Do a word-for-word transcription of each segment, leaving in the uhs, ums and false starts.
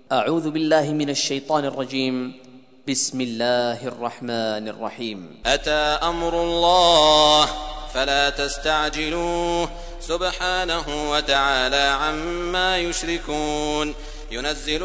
أعوذ بالله من الشيطان الرجيم. بسم الله الرحمن الرحيم. أتى أمر الله فلا تستعجلوه سبحانه وتعالى عما يشركون. ينزل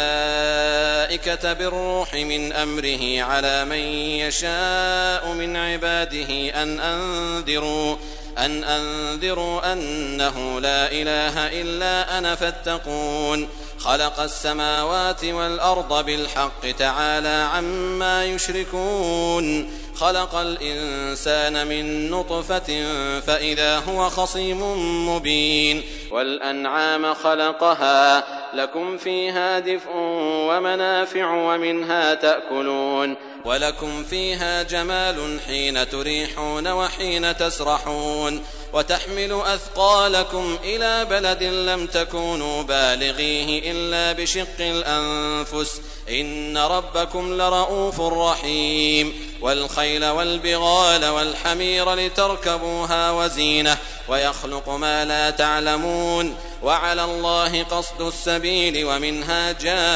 الملائكة بالروح من أمره على من يشاء من عباده أن أنذروا أن أنذروا أنه لا إله إلا أنا فاتقون. خلق السماوات والأرض بالحق تعالى عما يشركون. خلق الإنسان من نطفة فإذا هو خصيم مبين. والأنعام خلقها لكم فيها دفء ومنافع ومنها تأكلون ولكم فيها جمال حين تريحون وحين تسرحون. وتحمل أثقالكم إلى بلد لم تكونوا بالغيه إلا بشق الأنفس إن ربكم لرؤوف رحيم. والخيل والبغال والحمير لتركبوها وزينة ويخلق ما لا تعلمون. وعلى الله قصد السبيل ومنها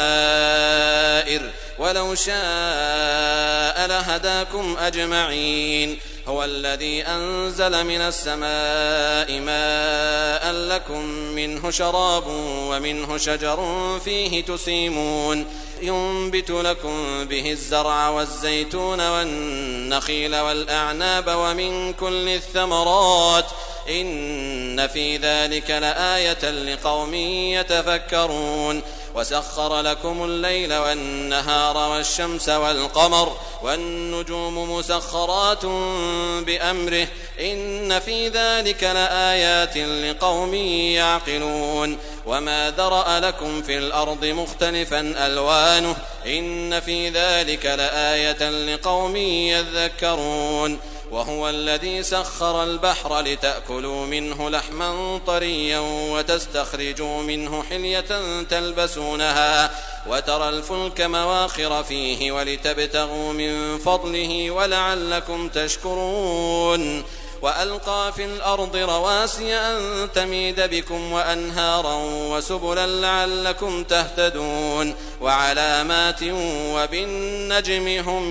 جائر ولو شاء لهداكم أجمعين. هو الذي أنزل من السماء ماء لكم منه شراب ومنه شجر فيه تسيمون. ينبت لكم به الزرع والزيتون والنخيل والأعناب ومن كل الثمرات إن في ذلك لآية لقوم يتفكرون. وسخر لكم الليل والنهار والشمس والقمر والنجوم مسخرات بأمره إن في ذلك لآيات لقوم يعقلون. وما ذرأ لكم في الأرض مختلفا ألوانه إن في ذلك لآية لقوم يذكرون. وهو الذي سخر البحر لتأكلوا منه لحما طريا وتستخرجوا منه حلية تلبسونها وترى الفلك مواخر فيه ولتبتغوا من فضله ولعلكم تشكرون. وألقى في الأرض رواسي أن تميد بكم وأنهارا وسبلا لعلكم تهتدون. وعلامات وبالنجم هم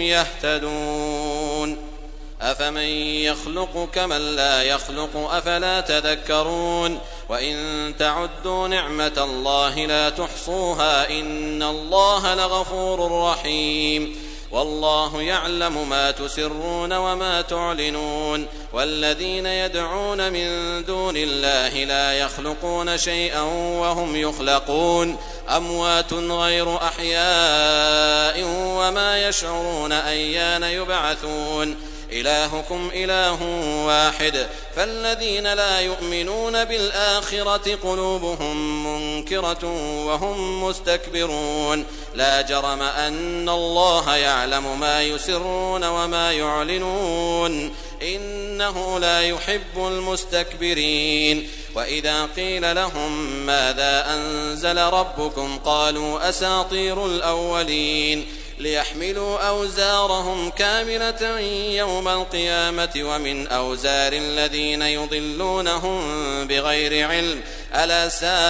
يهتدون. أفمن يخلق كمن لا يخلق أفلا تذكرون. وإن تعدوا نعمة الله لا تحصوها إن الله لغفور رحيم. والله يعلم ما تسرون وما تعلنون. والذين يدعون من دون الله لا يخلقون شيئا وهم يخلقون أموات غير أحياء وما يشعرون أيان يبعثون. إلهكم إله واحد فالذين لا يؤمنون بالآخرة قلوبهم منكرة وهم مستكبرون. لا جرم أن الله يعلم ما يسرون وما يعلنون إنه لا يحب المستكبرين. وإذا قيل لهم ماذا أنزل ربكم قالوا أساطير الأولين. ليحملوا أوزارهم كاملة يوم القيامة ومن أوزار الذين يضلونهم بغير علم ألا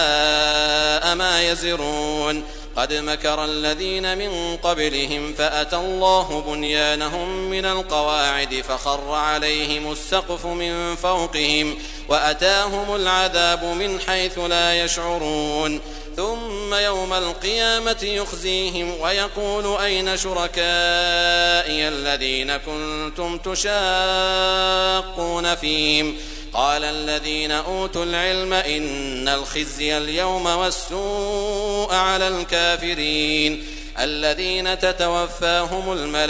ساء ما يزرون. قد مكر الذين من قبلهم فأتى الله بنيانهم من القواعد فخر عليهم السقف من فوقهم وأتاهم العذاب من حيث لا يشعرون. ثم يوم القيامة يخزيهم ويقول أين شركائي الذين كنتم تشاقون فيهم قال الذين أوتوا العلم إن الخزي اليوم والسوء على الكافرين الذين تتوفاهم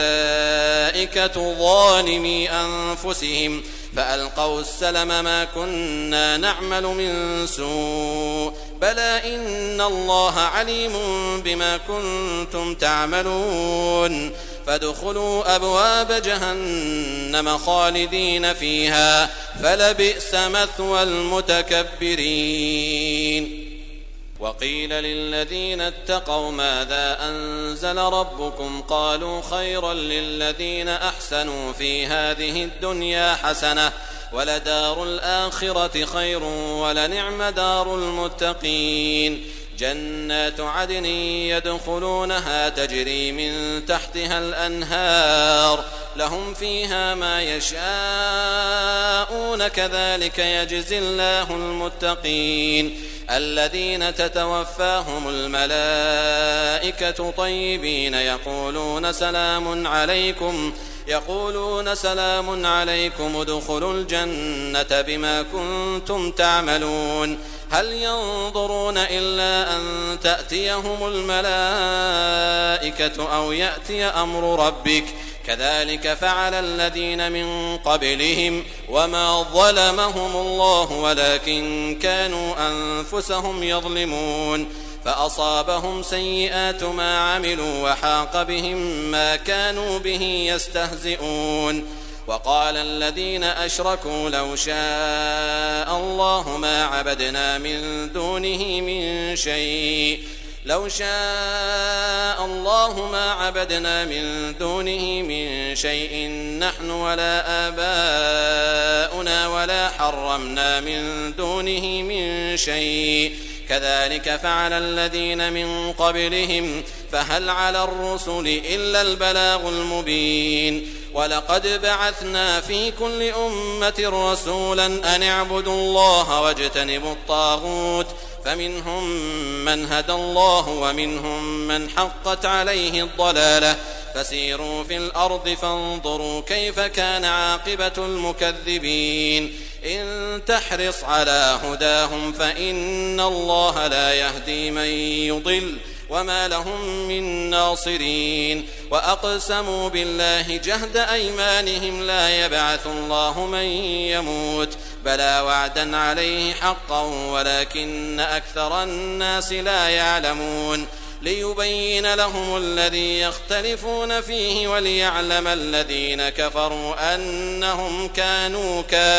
الملائكة ظالمي أنفسهم فألقوا السلم ما كنا نعمل من سوء بلى إن الله عليم بما كنتم تعملون. فادخلوا أبواب جهنم خالدين فيها فلبئس مثوى المتكبرين. وقيل للذين اتقوا ماذا أنزل ربكم قالوا خيرا للذين أحسنوا في هذه الدنيا حسنة ولدار الآخرة خير ولنعم دار المتقين. جنات عدن يدخلونها تجري من تحتها الأنهار لهم فيها ما يشاءون كذلك يجزي الله المتقين الذين تتوفاهم الملائكة طيبين يقولون سلام عليكم يقولون سلام عليكم ادخلوا الجنة بما كنتم تعملون هل ينظرون إلا أن تأتيهم الملائكة أو يأتي أمر ربك كذلك فعل الذين من قبلهم وما ظلمهم الله ولكن كانوا أنفسهم يظلمون فأصابهم سيئات ما عملوا وحاق بهم ما كانوا به يستهزئون وقال الذين أشركوا لو شاء الله ما عبدنا من دونه من شيء لو شاء الله ما عبدنا من دونه من شيء نحن ولا آباؤنا ولا حرمنا من دونه من شيء كذلك فعل الذين من قبلهم فهل على الرسل إلا البلاغ المبين ولقد بعثنا في كل أمة رسولا أن اعبدوا الله واجتنبوا الطاغوت فمنهم من هدى الله ومنهم من حقت عليه الضلالة فسيروا في الأرض فانظروا كيف كان عاقبة المكذبين إن تحرص على هداهم فإن الله لا يهدي من يضل وما لهم من ناصرين وأقسموا بالله جهد أيمانهم لا يبعث الله من يموت بلى وعدا عليه حقا ولكن أكثر الناس لا يعلمون ليبين لهم الذي يختلفون فيه وليعلم الذين كفروا أنهم كانوا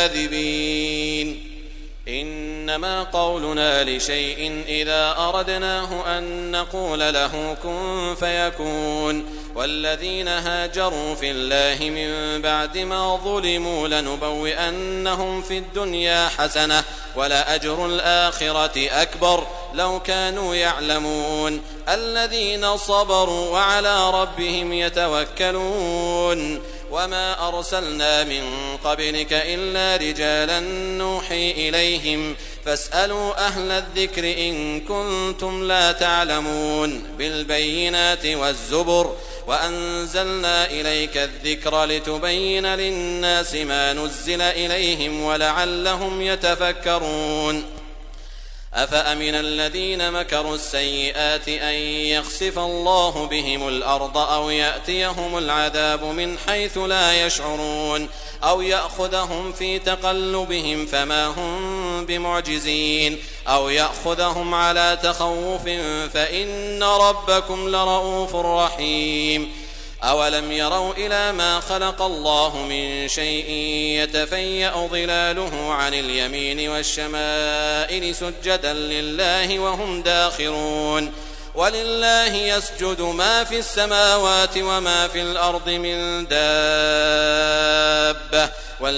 كاذبين إنما قولنا لشيء إذا أردناه أن نقول له كن فيكون والذين هاجروا في الله من بعد ما ظلموا لنبوئنهم في الدنيا حسنة ولأجر الآخرة أكبر لو كانوا يعلمون الذين صبروا وعلى ربهم يتوكلون وما أرسلنا من قبلك إلا رجالا نوحي إليهم فاسألوا أهل الذكر إن كنتم لا تعلمون بالبينات والزبر وأنزلنا إليك الذكر لتبين للناس ما نزل إليهم ولعلهم يتفكرون أفأمن الذين مكروا السيئات أن يخسف الله بهم الأرض أو يأتيهم العذاب من حيث لا يشعرون أو يأخذهم في تقلبهم فما هم بمعجزين أو يأخذهم على تخوف فإن ربكم لرؤوف رحيم أولم يروا إلى ما خلق الله من شيء يتفيأ ظلاله عن اليمين والشمائل سجدا لله وهم داخرون ولله يسجد ما في السماوات وما في الأرض من دابة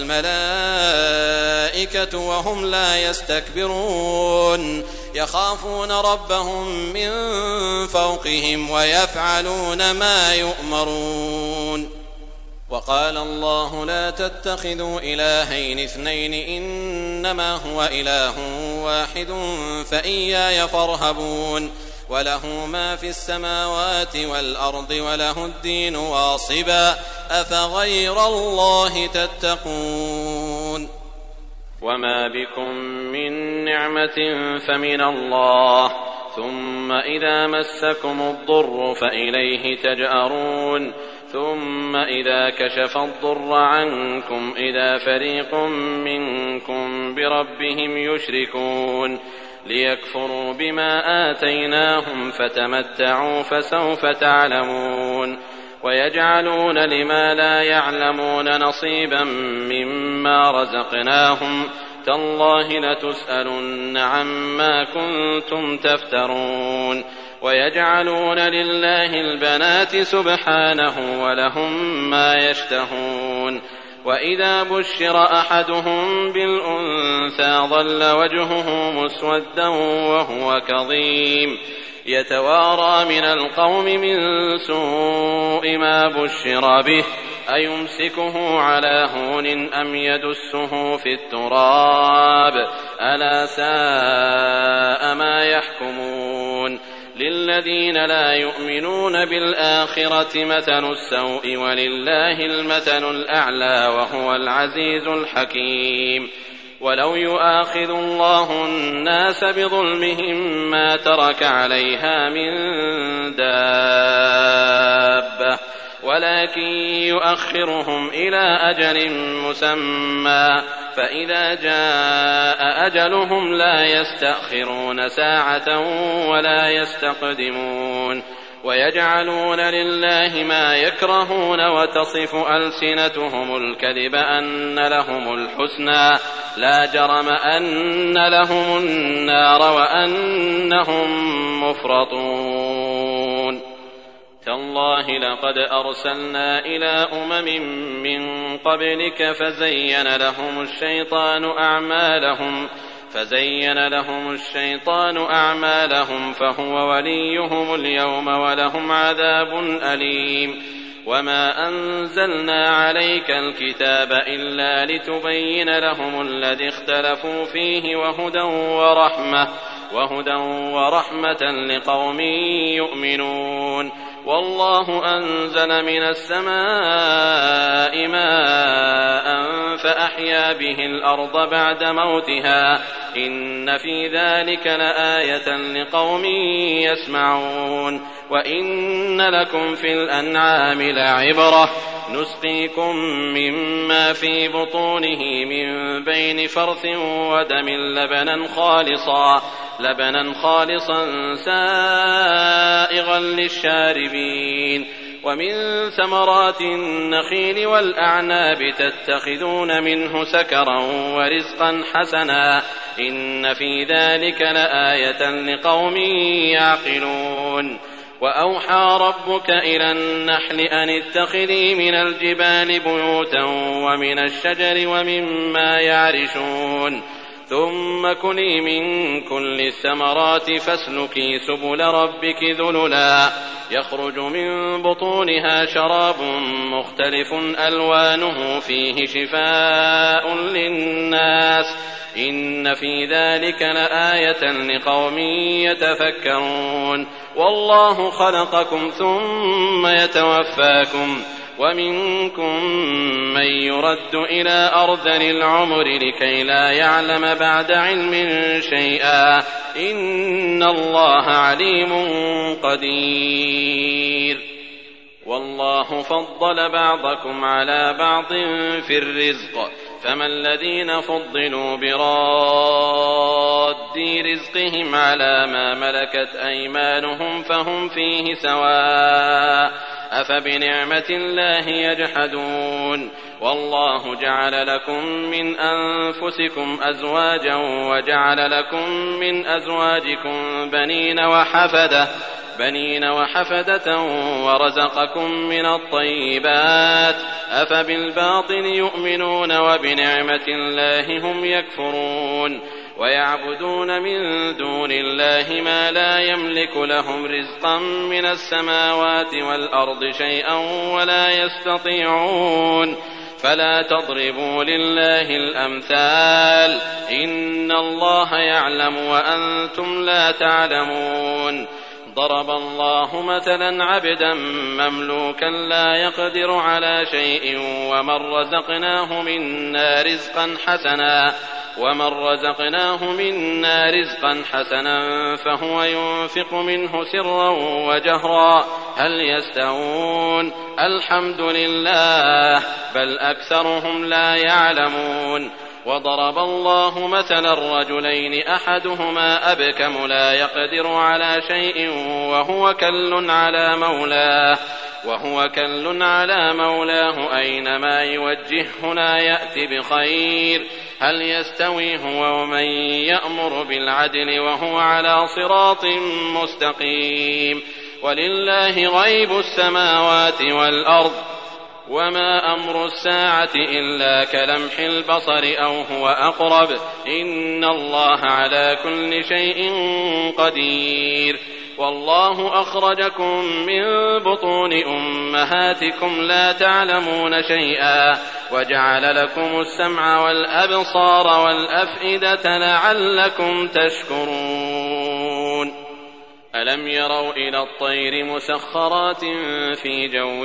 والملائكة وهم لا يستكبرون يخافون ربهم من فوقهم ويفعلون ما يؤمرون وقال الله لا تتخذوا إلهين اثنين إنما هو إله واحد فإياي فارهبون وله ما في السماوات والأرض وله الدين واصبا أفغير الله تتقون وما بكم من نعمة فمن الله ثم إذا مسكم الضر فإليه تجأرون ثم إذا كشف الضر عنكم إذا فريق منكم بربهم يشركون ليكفروا بما آتيناهم فتمتعوا فسوف تعلمون ويجعلون لما لا يعلمون نصيبا مما رزقناهم تالله لتسألن عما كنتم تفترون ويجعلون لله البنات سبحانه ولهم ما يشتهون وإذا بشر أحدهم بالأنثى ظل وجهه مسودا وهو كظيم يتوارى من القوم من سوء ما بشر به أيمسكه على هون أم يدسه في التراب ألا ساء ما يحكمون للذين لا يؤمنون بالآخرة مثل السوء ولله المثل الأعلى وهو العزيز الحكيم ولو يؤاخذ الله الناس بظلمهم ما ترك عليها من دابة ولكن يؤخرهم إلى أجل مسمى فإذا جاء أجلهم لا يستأخرون ساعة ولا يستقدمون ويجعلون لله ما يكرهون وتصف ألسنتهم الكذب أن لهم الحسنى لا جرم أن لهم النار وأنهم مفرطون تالله لقد أرسلنا إلى أمم من قبلك فزين لهم الشيطان أعمالهم فزين لهم الشيطان أعمالهم فهو وليهم اليوم ولهم عذاب أليم وما أنزلنا عليك الكتاب إلا لتبين لهم الذي اختلفوا فيه وهدى ورحمة وهدى ورحمة لقوم يؤمنون والله أنزل من السماء ماء فأحيا به الأرض بعد موتها إن في ذلك لآية لقوم يسمعون وإن لكم في الأنعام لعبرة نسقيكم مما في بطونه من بين فرث ودم لبنا خالصا لبنا خالصا سائغا للشاربين ومن ثمرات النخيل والأعناب تتخذون منه سكرا ورزقا حسنا إن في ذلك لآية لقوم يعقلون وأوحى ربك إلى النحل أن اتخذي من الجبال بيوتا ومن الشجر ومما يعرشون ثم كلي من كل الثمرات فاسلكي سبل ربك ذللا يخرج من بطونها شراب مختلف ألوانه فيه شفاء للناس إن في ذلك لآية لقوم يتفكرون والله خلقكم ثم يتوفاكم ومنكم من يرد إلى أرذل العمر لكي لا يعلم بعد علم شيئا إن الله عليم قدير والله فضل بعضكم على بعض في الرزق فما الذين فضلوا براد رزقهم على ما ملكت أيمانهم فهم فيه سواء أفبنعمة الله يجحدون والله جعل لكم من أنفسكم أزواجا وجعل لكم من أزواجكم بنين وحفدة بنين وحفدة ورزقكم من الطيبات أفبالباطل يؤمنون وبنعمة الله هم يكفرون ويعبدون من دون الله ما لا يملك لهم رزقا من السماوات والأرض شيئا ولا يستطيعون فلا تضربوا لله الأمثال إن الله يعلم وأنتم لا تعلمون ضرب الله مثلا عبدا مملوكا لا يقدر على شيء ومن رزقناه منا رزقا حسنا ومن رزقناه منا رزقا حسنا فهو ينفق منه سرا وجهرا هل يستوون الحمد لله بل أكثرهم لا يعلمون وضرب الله مثلا رجلين أحدهما أبكم لا يقدر على شيء وهو كل على مولاه وهو كل على مولاه أينما يوجهه لا يأتي بخير هل يستوي هو ومن يأمر بالعدل وهو على صراط مستقيم ولله غيب السماوات والأرض وما أمر الساعة إلا كلمح البصر أو هو أقرب إن الله على كل شيء قدير والله أخرجكم من بطون أمهاتكم لا تعلمون شيئا وجعل لكم السمع والأبصار والأفئدة لعلكم تشكرون ألم يروا إلى الطير مسخرات في جو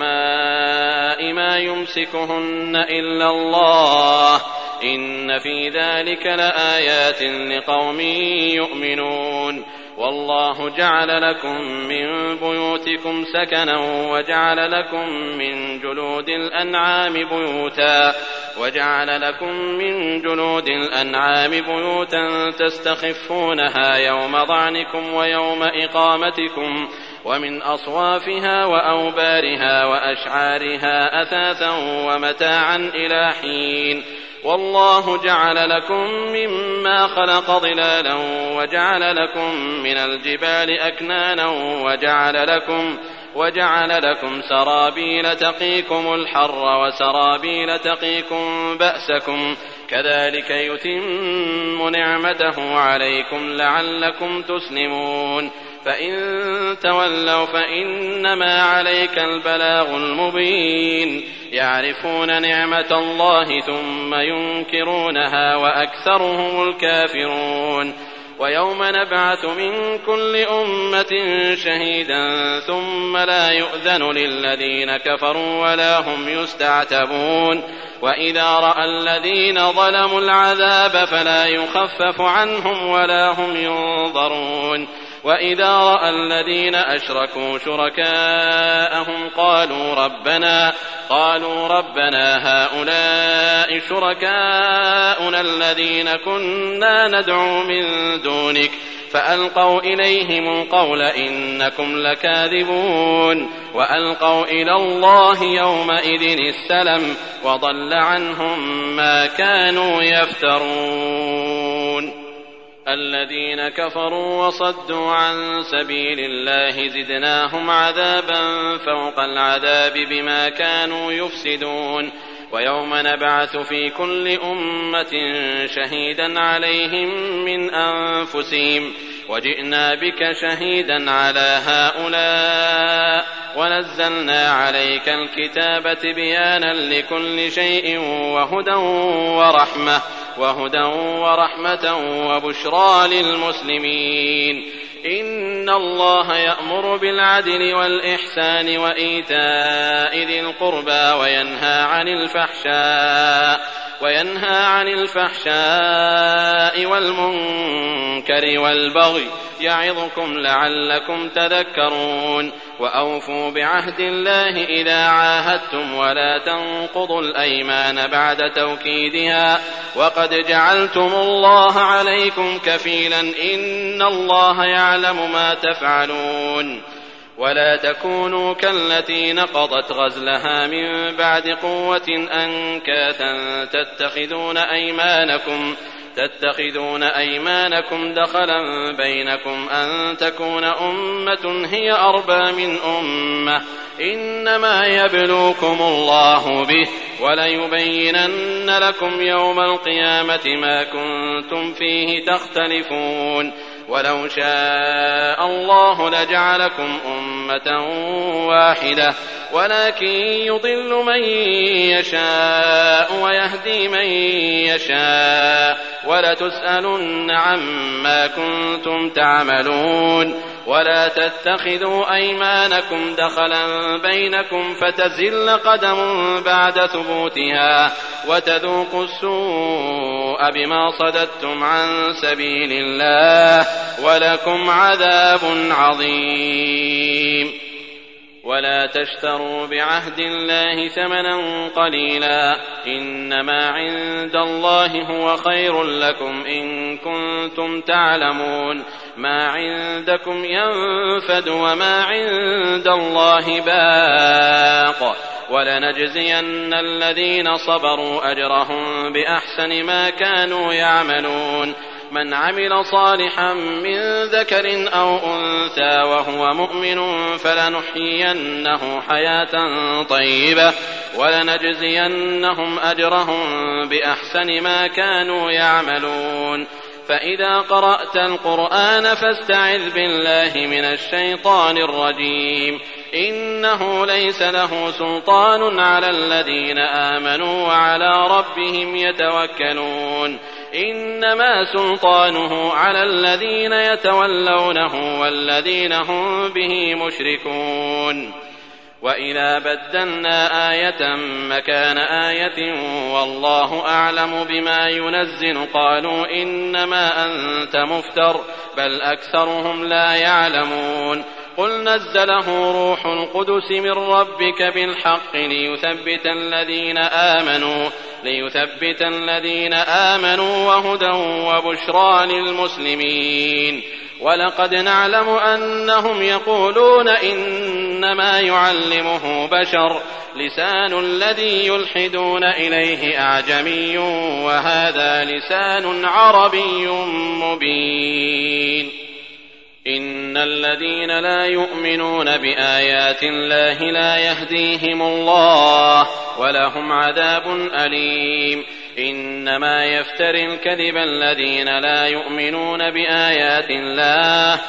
السماء ما يمسكهن إلا الله إن في ذلك لآيات لقوم يؤمنون والله جعل لكم من بيوتكم سكنا وجعل لكم من جلود الأنعام بيوتا وجعل لكم من جلود الأنعام بيوتا تستخفونها يوم ظعنكم ويوم إقامتكم ومن أصوافها وأوبارها وأشعارها أثاثا ومتاعا إلى حين والله جعل لكم مما خلق ظلالا وجعل لكم من الجبال أكنانا وجعل لكم وجعل لكم سرابيل تقيكم الحر وسرابيل تقيكم بأسكم كذلك يتم نعمته عليكم لعلكم تسلمون فإن تولوا فإنما عليك البلاغ المبين يعرفون نعمة الله ثم ينكرونها وأكثرهم الكافرون ويوم نبعث من كل أمة شهيدا ثم لا يؤذن للذين كفروا ولا هم يستعتبون وإذا رأى الذين ظلموا العذاب فلا يخفف عنهم ولا هم ينظرون وإذا رأى الذين أشركوا شركاءهم قالوا ربنا قالوا ربنا هؤلاء شركاؤنا الذين كنا ندعو من دونك فألقوا إليهم القول إنكم لكاذبون وألقوا إلى الله يومئذ السلم وضل عنهم ما كانوا يفترون الذين كفروا وصدوا عن سبيل الله زدناهم عذابا فوق العذاب بما كانوا يفسدون ويوم نبعث في كل أمة شهيدا عليهم من أنفسهم وجئنا بك شهيدا على هؤلاء ونزلنا عليك الكتاب تبيانا لكل شيء وهدى ورحمة وهدى ورحمة وبشرى للمسلمين إن الله يأمر بالعدل والإحسان وإيتاء ذي القربى وينهى عن الفحشاء وينهى عن الفحشاء والمنكر والبغي يعظكم لعلكم تذكرون وأوفوا بعهد الله إذا عاهدتم ولا تنقضوا الأيمان بعد توكيدها وقد جعلتم الله عليكم كفيلا إن الله يعلم ما تفعلون ولا تكونوا كالتي نقضت غزلها من بعد قوة أنكاثا تتخذون أيمانكم تتخذون أيمانكم دخلا بينكم أن تكون أمة هي أربى من أمة إنما يبلوكم الله به وليبينن لكم يوم القيامة ما كنتم فيه تختلفون ولو شاء الله لجعلكم أمة واحدة ولكن يضل من يشاء ويهدي من يشاء ولتسألن عما كنتم تعملون ولا تتخذوا أيمانكم دخلا بينكم فتزل قدم بعد ثبوتها وتذوقوا السوء بما صددتم عن سبيل الله ولكم عذاب عظيم ولا تشتروا بعهد الله ثمنا قليلا إنما عند الله هو خير لكم إن كنتم تعلمون ما عندكم ينفد وما عند الله باق ولنجزين الذين صبروا أجرهم بأحسن ما كانوا يعملون من عمل صالحا من ذكر أو أنثى وهو مؤمن فلنحيينه حياة طيبة ولنجزينهم أجرهم بأحسن ما كانوا يعملون. فإذا قرأت القرآن فاستعذ بالله من الشيطان الرجيم إنه ليس له سلطان على الذين آمنوا وعلى ربهم يتوكلون إنما سلطانه على الذين يتولونه والذين هم به مشركون. وإذا بدلنا آية مكان آية والله أعلم بما ينزل قالوا إنما أنت مفتر بل أكثرهم لا يعلمون. قل نزله روح القدس من ربك بالحق ليثبت الذين آمنوا ليثبت الذين آمنوا وهدى وبشرى للمسلمين. ولقد نعلم أنهم يقولون إنما يعلمه بشر لسان الذي يلحدون إليه أعجمي وهذا لسان عربي مبين. إن الذين لا يؤمنون بآيات الله لا يهديهم الله ولهم عذاب أليم. إنما يفتري الكذب الذين لا يؤمنون بآيات الله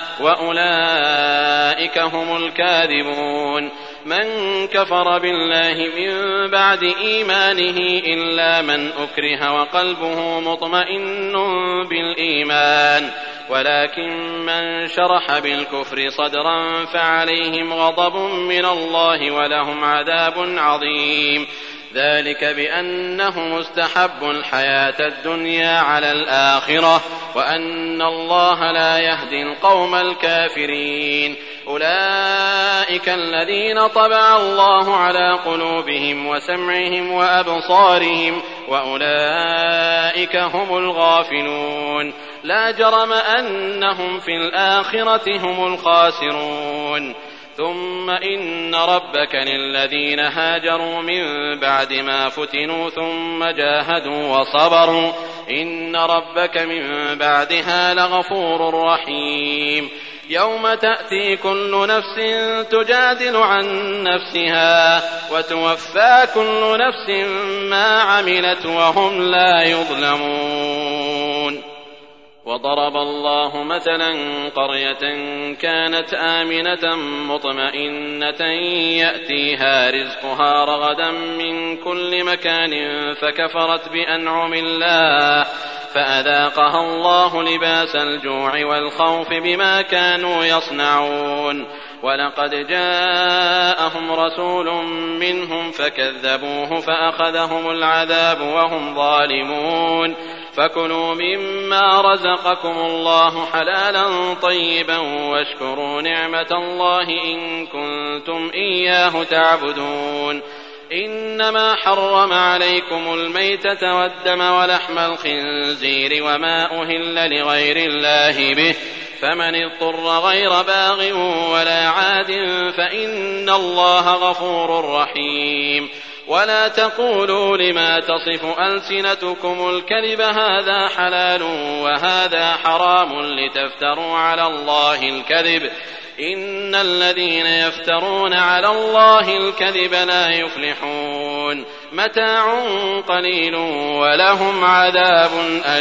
وأولئك هم الكاذبون. من كفر بالله من بعد إيمانه إلا من أكره وقلبه مطمئن بالإيمان ولكن من شرح بالكفر صدرا فعليهم غضب من الله ولهم عذاب عظيم. ذلك بأنه استحب الحياة الدنيا على الآخرة وأن الله لا يهدي القوم الكافرين. أولئك الذين طبع الله على قلوبهم وسمعهم وأبصارهم وأولئك هم الغافلون. لا جرم أنهم في الآخرة هم الخاسرون. ثم إن ربك للذين هاجروا من بعد ما فتنوا ثم جاهدوا وصبروا إن ربك من بعدها لغفور رحيم. يوم تأتي كل نفس تجادل عن نفسها وتوفى كل نفس ما عملت وهم لا يظلمون. وضرب الله مثلا قرية كانت آمنة مطمئنة يأتيها رزقها رغدا من كل مكان فكفرت بأنعم الله فأذاقها الله لباس الجوع والخوف بما كانوا يصنعون. ولقد جاءهم رسول منهم فكذبوه فأخذهم العذاب وهم ظالمون. فكلوا مما رزقكم الله حلالا طيبا واشكروا نعمة الله إن كنتم إياه تعبدون. إنما حرم عليكم الميتة والدم ولحم الخنزير وما أهل لغير الله به فمن اضطر غير باغ ولا عاد فإن الله غفور رحيم. ولا تقولوا لما تصف ألسنتكم الكذب هذا حلال وهذا حرام لتفتروا على الله الكذب إن الذين يفترون على الله الكذب لا يفلحون. متاع قليل ولهم عذاب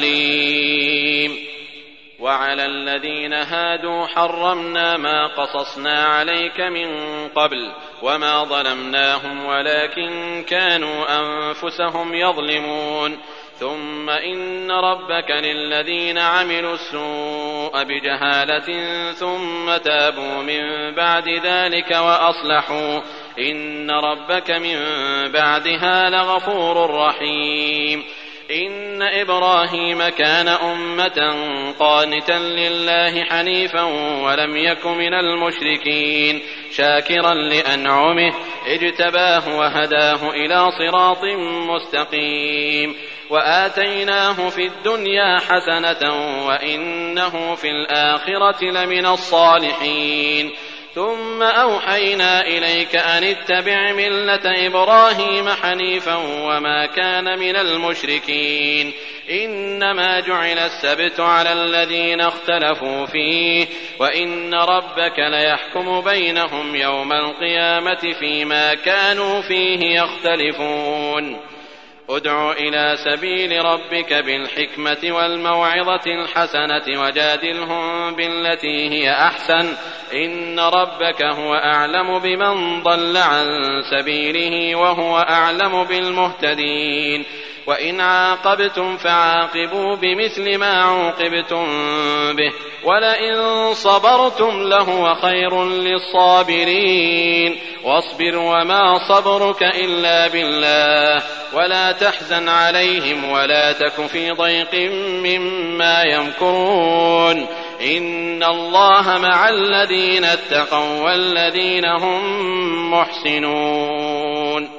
أليم. وعلى الذين هادوا حرمنا ما قصصنا عليك من قبل وما ظلمناهم ولكن كانوا أنفسهم يظلمون. ثم إن ربك للذين عملوا السوء بجهالة ثم تابوا من بعد ذلك وأصلحوا إن ربك من بعدها لغفور رحيم. إن إبراهيم كان أمة قانتا لله حنيفا ولم يك من المشركين شاكرا لأنعمه اجتباه وهداه إلى صراط مستقيم. وآتيناه في الدنيا حسنة وإنه في الآخرة لمن الصالحين. ثم أوحينا إليك أن اتبع ملة إبراهيم حنيفا وما كان من المشركين إنما جعل السبت على الذين اختلفوا فيه وإن ربك ليحكم بينهم يوم القيامة فيما كانوا فيه يختلفون ادع إلى سبيل ربك بالحكمة والموعظة الحسنة وجادلهم بالتي هي أحسن إن ربك هو أعلم بمن ضل عن سبيله وهو أعلم بالمهتدين وإن عاقبتم فعاقبوا بمثل ما عوقبتم به ولئن صبرتم لهو خير للصابرين واصبر وما صبرك إلا بالله ولا تحزن عليهم ولا تك في ضيق مما يمكرون إن الله مع الذين اتقوا والذين هم محسنون.